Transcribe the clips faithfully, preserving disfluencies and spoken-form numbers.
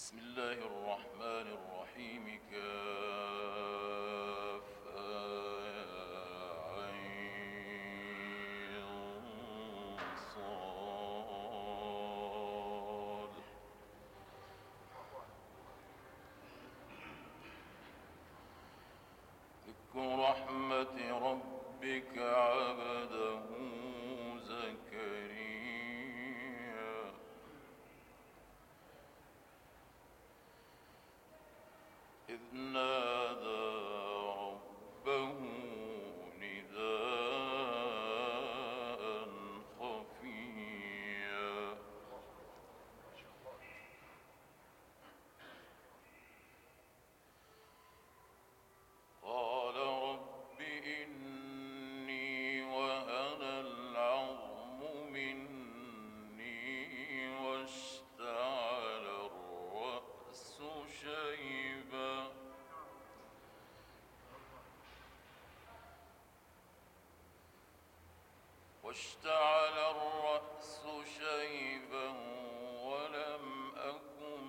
بسم الله الرحمن الرحيم. كاف عين صاد. ذكر رحمة ربك عبده زكريا إذ نادى ربه نداء خفيا قال رب إني وهن العظم مني واشتعل الرأس شيبا واشتعل الرأس شيبا ولم أكن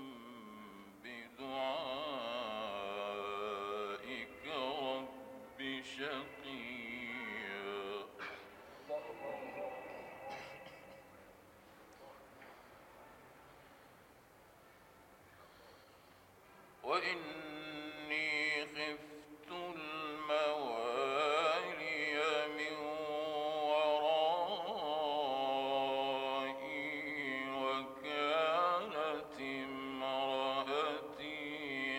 بدعائك رب شقيا وإني خفت الموالي من ورائي وكانت امرأتي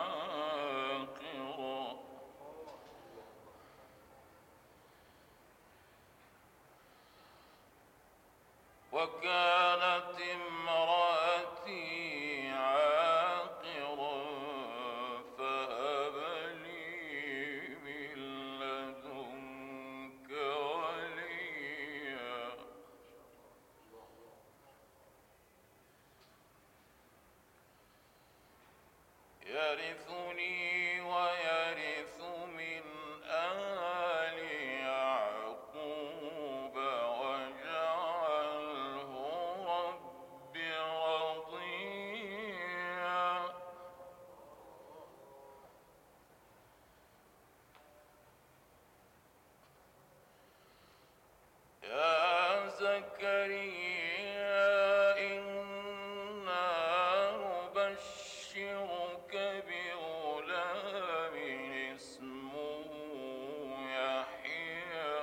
عاقرا وكانت امرأتي عاقرا فهب لي من لدنك وليا يرثني ويرث من آل يعقوب واجعله رب رضيا يا زكريا إنا نبشرك بغلام اسمه يحيى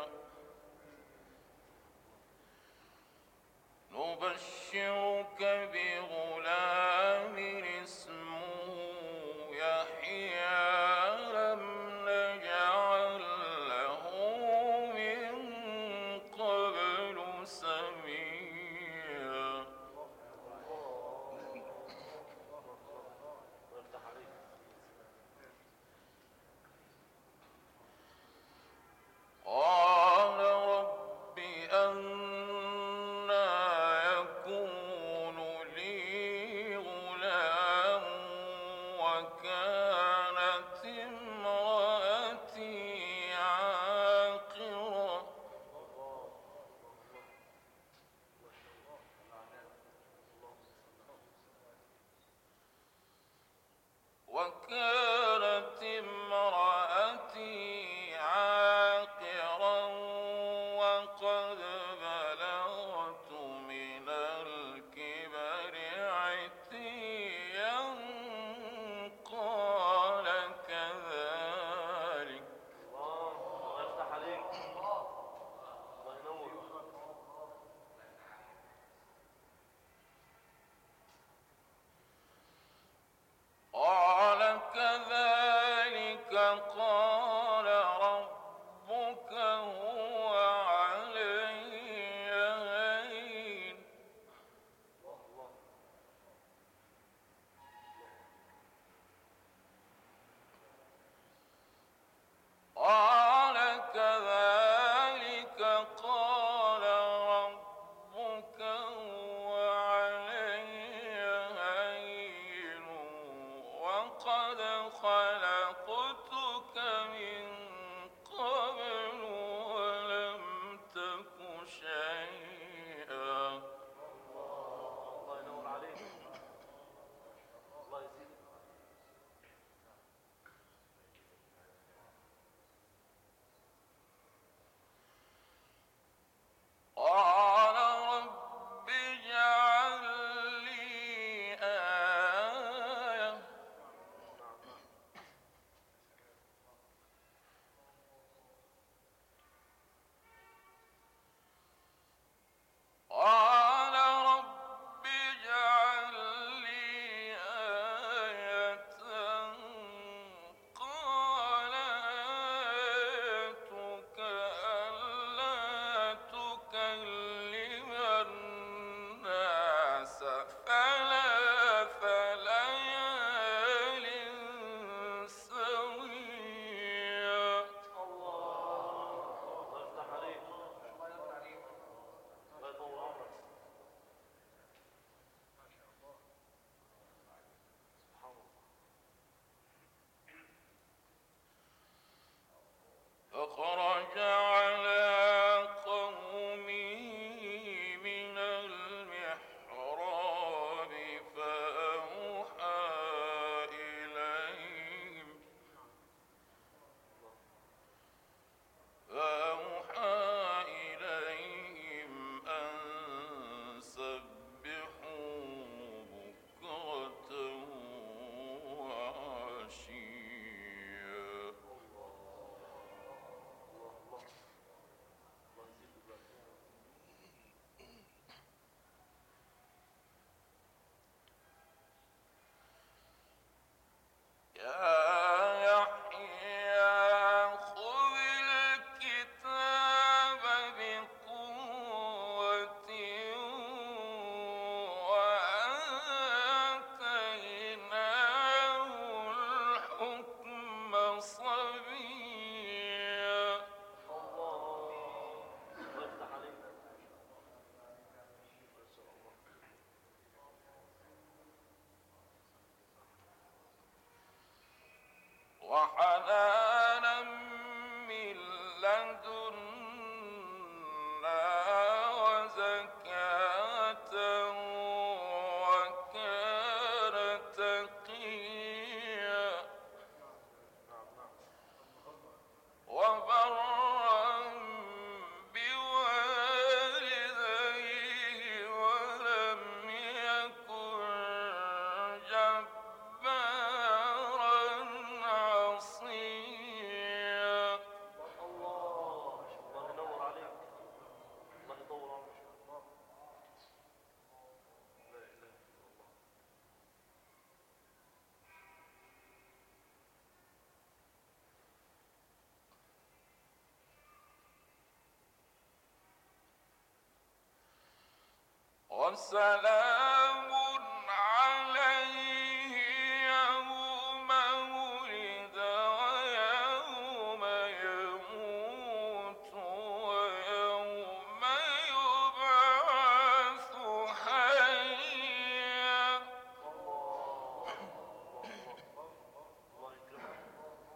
نبشرك بغلام اسمه يحيى لم نجعل له من قبل سميا قال رب أنى يكون لي غلام وكانت امرأتي عاقرا وكانت امرأتي عاقرا وقد بلغت من الكبر عتيا قال كذلك الله يفتح عليك. الله ينور. قال كذلك قال ربك هو علي هين قال كذلك قال ربك هو علي هين وقد خلقتك من قبل ولم تك شيئا الله ينور عليك. وحنانا من لدنا وزكاة وكان تقيا وبرا بوالديه ولم يكن جبارا عصيا. الله الله ينور عليك. الله يطول عمرك. لا اله الا الله. وسلام عليه يوم ولد ويوم يموت ويوم يبعث حيا. الله الله يكرمك.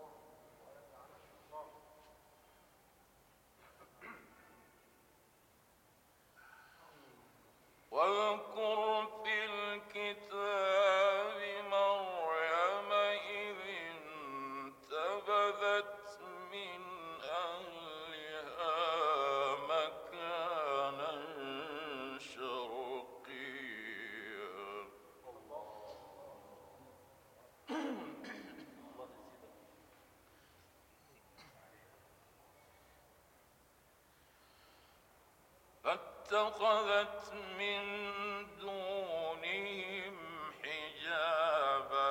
واذكر في الكتاب مريم إذ انتبذت من أهلها مكانا شرقيا الله يزيدك. فاتخذت من دونهم حجابا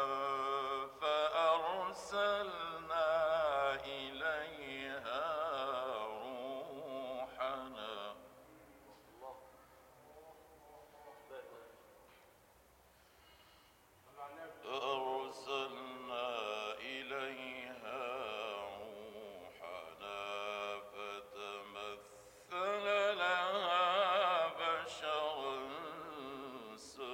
فأرسلنا إليها روحنا الله لا اله فأرسلنا إليها روحنا فتمثل لها بشرا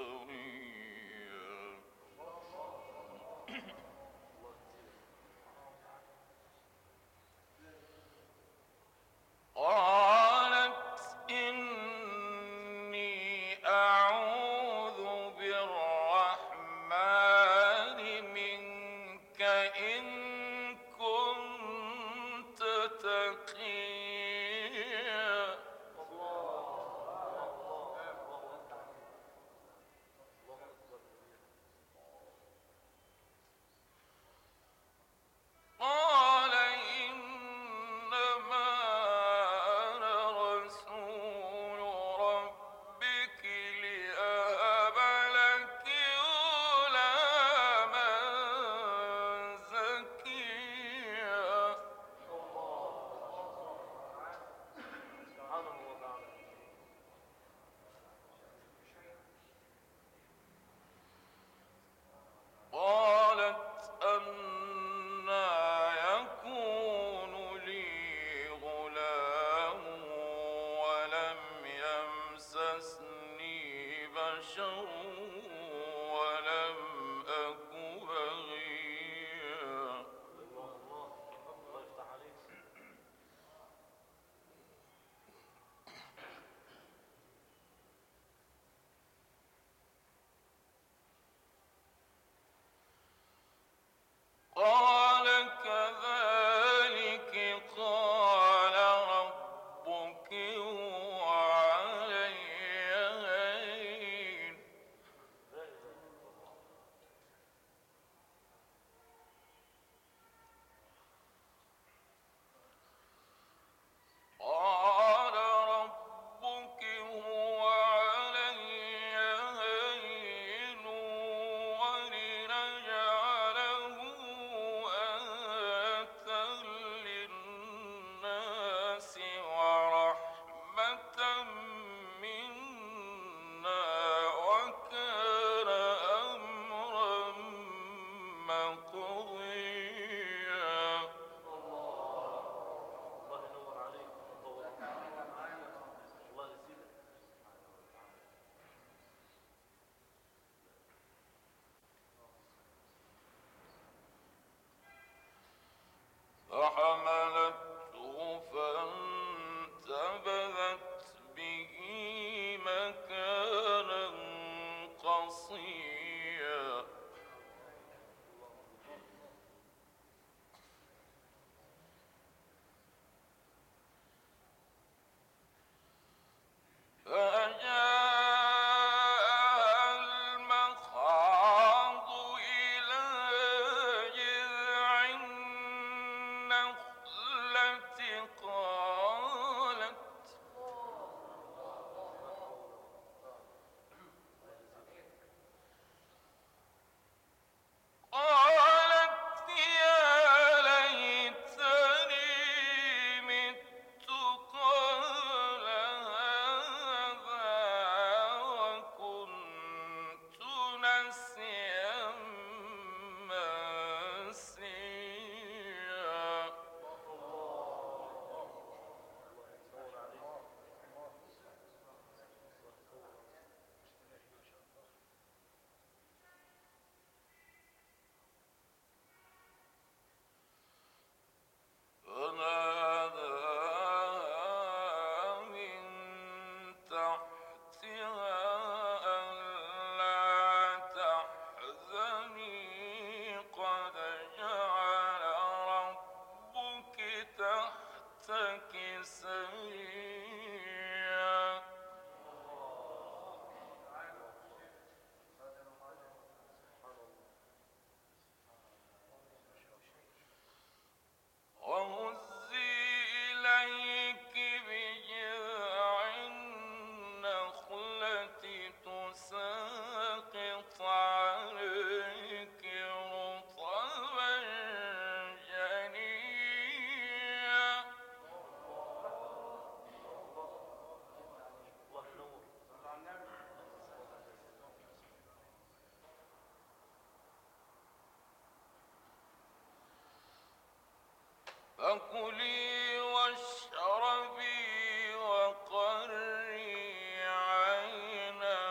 فكلي واشربي وقري عينا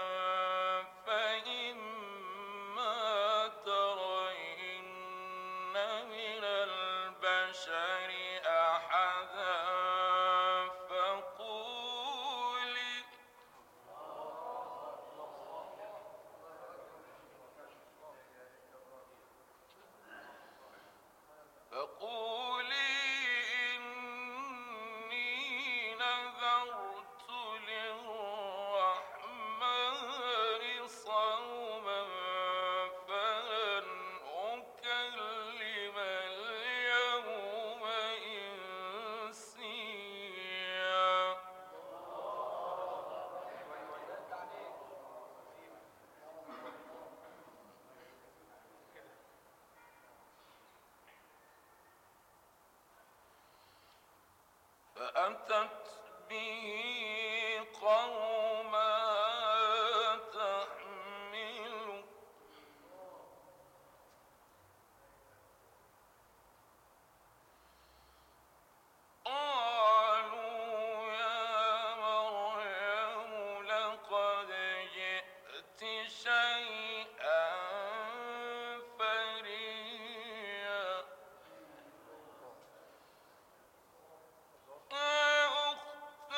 فإما ترين من البشر أحدا فقولي فقولي إني نذرت للرحمن صوما فلن أكلم اليوم إنسيا فأتت به قوما تحمله قالوا يا مريم لقد جئت شيئا فريا يا أخت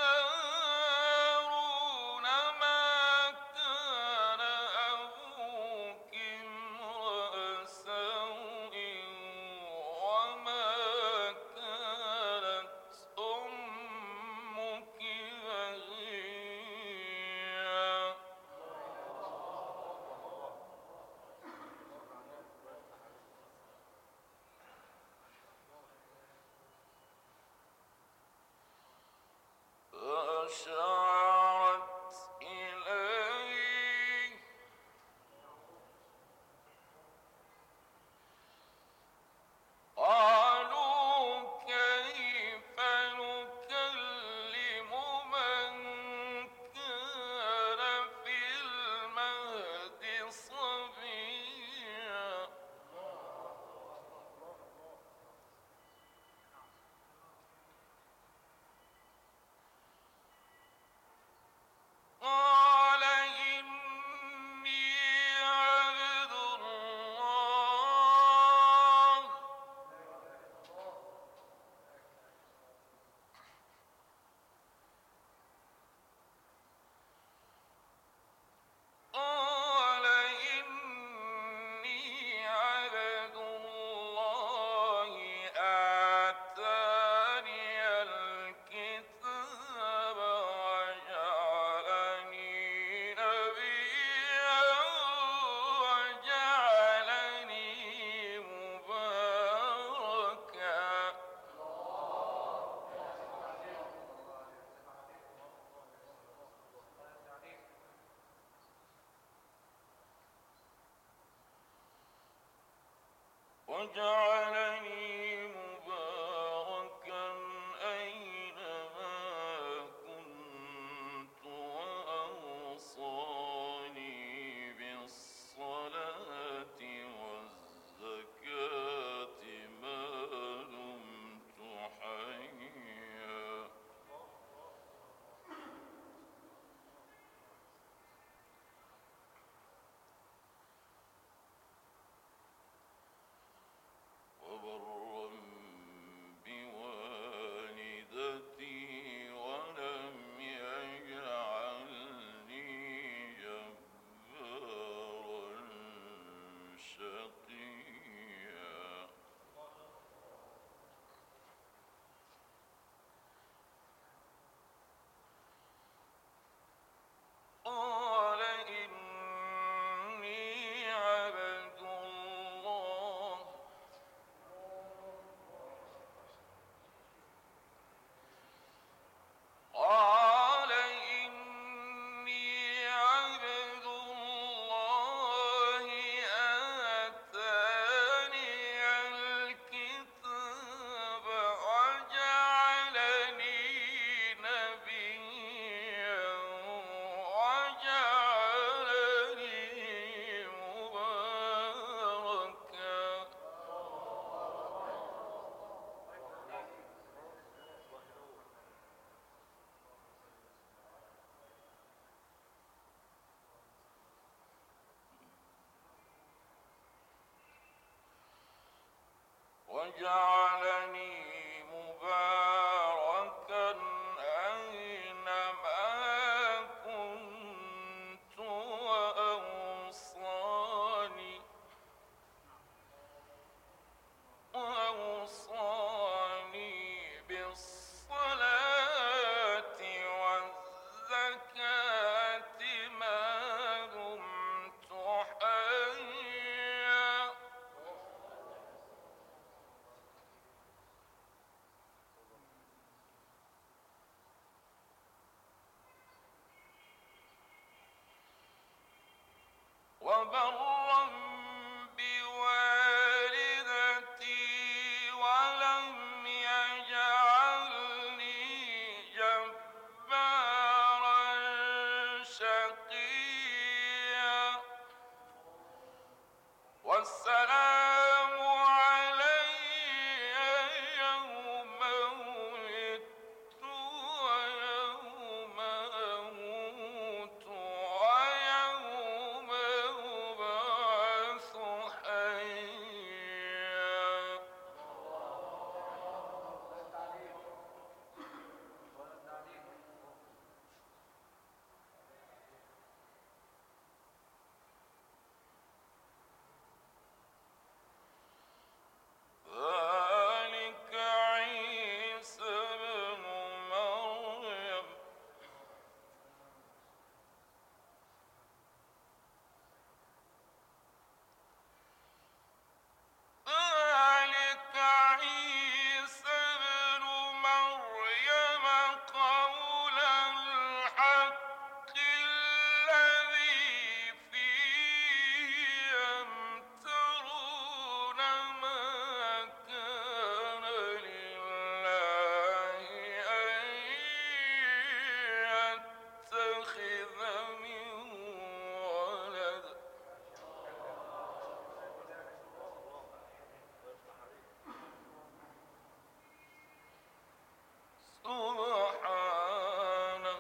هارون ما كان أبوك امرأ سوء وما كانت أمك بغيا فأشارت إليه قالوا كيف نكلم من كان في المهد صبيا قال إني عبد الله قال إني عبد الله آتاني الكتاب وجعلني نبيا وجعلني مباركا وجعلني مباركا أينما كنت وأوصاني بالصلاة والزكاة ما دمت حيا وجعلني مباركا أينما كنت وأوصاني وأوصاني بالصلاة والزكاة ما دمت حيا وبرا بوالدتي ولم يجعلني جبارا شقيا والسلام علي يوم ولدت ويوم أموت ويوم أبعث حيا ذلك عيسى ابن مريم ذلك عيسى ابن مريم قول الحق الذي فيه يمترون ما كان لله أن يتخذ من ولد سبحانه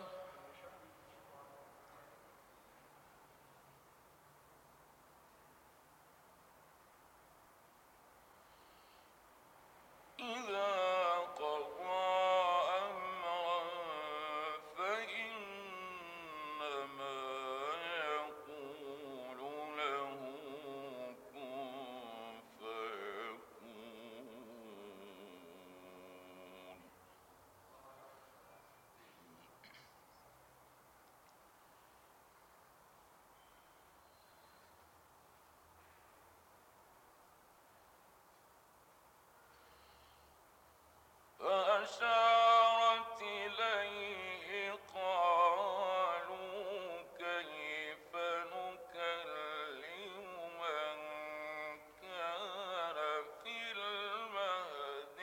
إذا قضى أمرا فإنما يقول له كن فيكون فأشارت إليه قالوا كيف نكلم من كان في المهد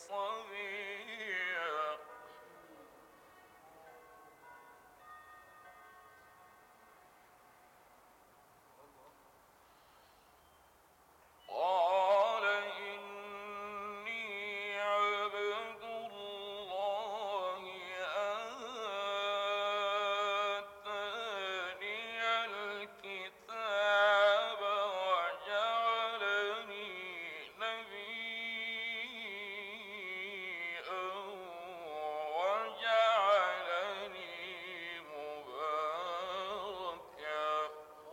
صبيا قال إني عبد الله آتاني الكتاب وجعلني نبيا وجعلني مباركا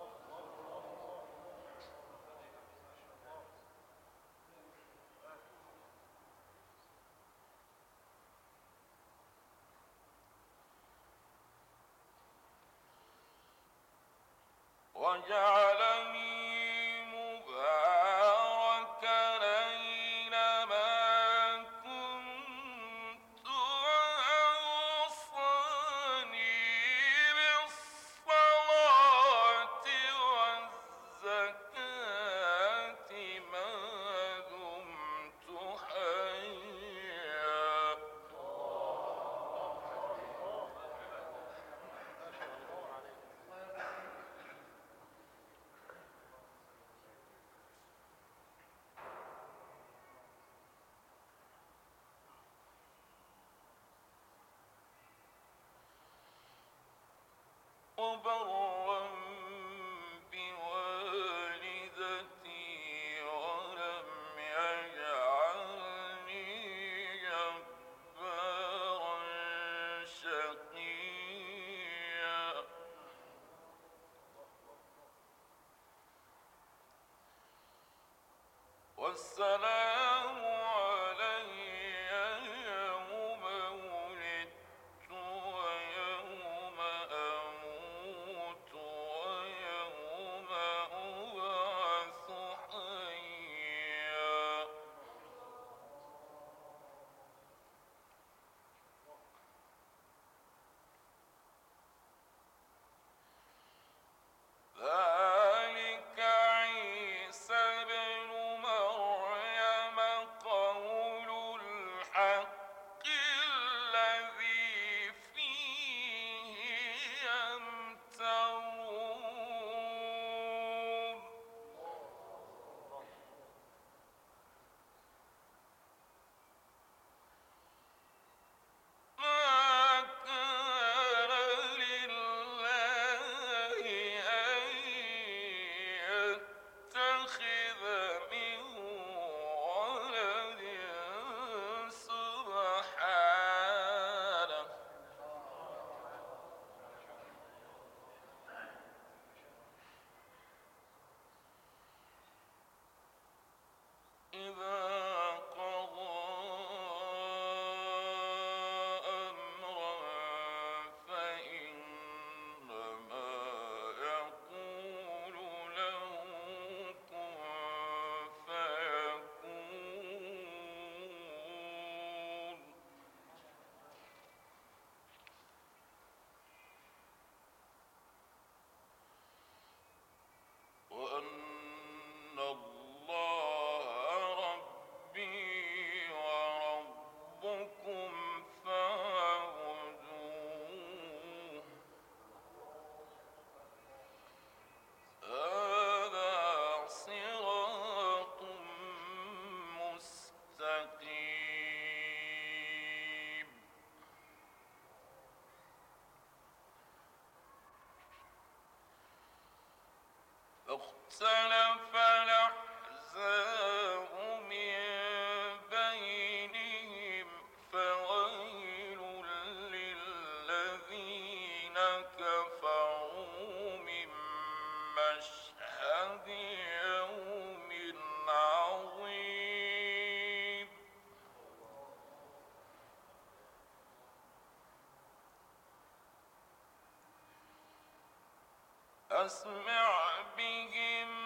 وجعلني مباركا أينما كنت وأوصاني بالصلاة والزكاة ما دمت حيا وبرا بوالدتي ولم يجعلني السلام علي يوم ولدت ويوم أموت ويوم أبعث حيا. ذلك عيسى ابن مريم قول الحق الذي فيه يمترون. ما كان لله أن يتخذ من ولد سبحانه إذا قضى أمرا فإنما يقول له كن فيكون. وأن الله ربي وربكم فاعبدوه هذا صراط مستقيم. فاختلف الأحزاب من بينهم فويل للذين كفروا من مشهد يوم عظيم. أسمع بهم